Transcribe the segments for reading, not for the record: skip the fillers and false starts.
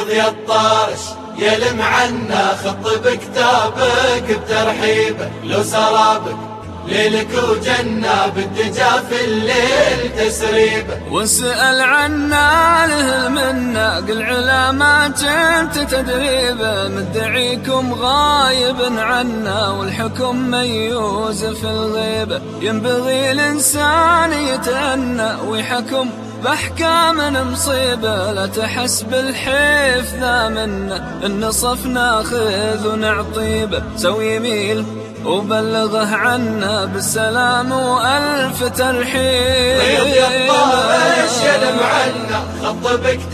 ريض يا الطارش يلم عنا خط بكتابك بترحيبه، لو سرابك ليلك وجنة بالدجا في الليل تسريبه. واسأل عنا له المنة قل علا ما كنت تدريبه، مدعيكم غايب عنا والحكم ميوز في الغيبة. ينبغي الإنسان يتأنى ويحكم بأحكام مصيبة، لا تحس بالحيف ذا منا النصف ناخذ ونعطيبه. سوي يميل وبلغه عنا بالسلام وألف ترحيب. ريض يا الطارش يلم عنا خط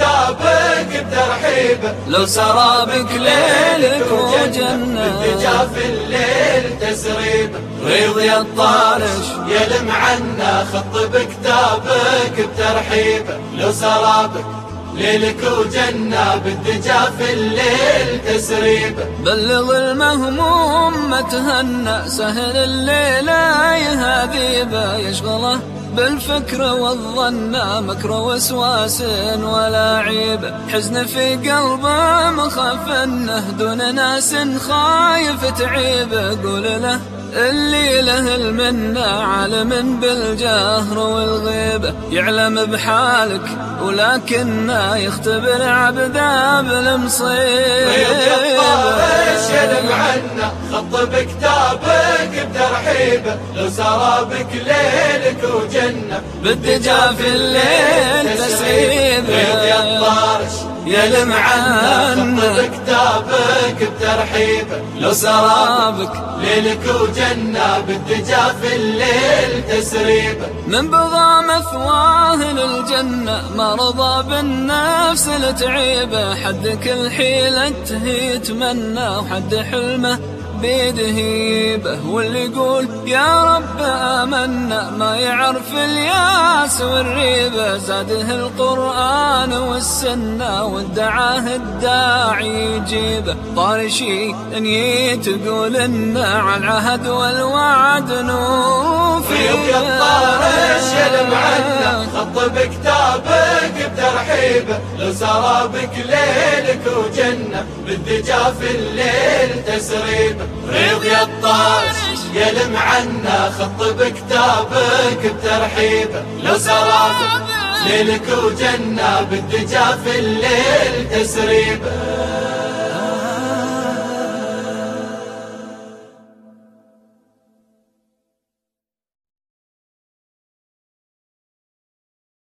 بكتابك بترحيبه، لو سرابك ليلك وجنة بالدجا في الليل تسريبه. ريض يا الطارش يلم عنا خط بكتابك بترحيبه، لو سرابك ليلك وجنة بالدجا في الليل تسريبه. بلغ المهموم ما تهنى سهل الليلة يهذيبه، يشغله بالفكر والظن مكر وسواس ولا عيبه. حزن في قلبه مخفنه دون ناس خايف تعيبه، قول له اللي له المنة عالم بالجهر والغيبة. يعلم بحالك ولكنه يختبر عبده بالمصيبة. ريض يا الطارش يلم عنا خط بكتابك بترحيبه، لو سرابك ليلك وجنة بالدجا في الليل تسريبه. ريض يا الطارش يلم عنا خط بكتابك بترحيبه، لو سرابك ليلك وجنة بالدجا في الليل تسريبه. من بغى مثواه للجنة ما رضى بالنفس لتعيبه، حد كل حيلة يتمنى وحد حلمه بيده هيبه. واللي يقول يا رب آمنا ما يعرف الياس والريبة، زاده القرآن والسنة وادعاه الداعي يجيبه. طارشي ان تقول إنه على العهد والوعد نوفي. ريض يا الطارش يلم عنا خط بكتابك بترحيبه، لو سرابك ليلك وجنة بالدجا في الليل تسريبه. ريض يا الطارش يلم عنا خط بكتابك بترحيبه، لو سرابك ليلك وجنة بالدجا في الليل تسريبه.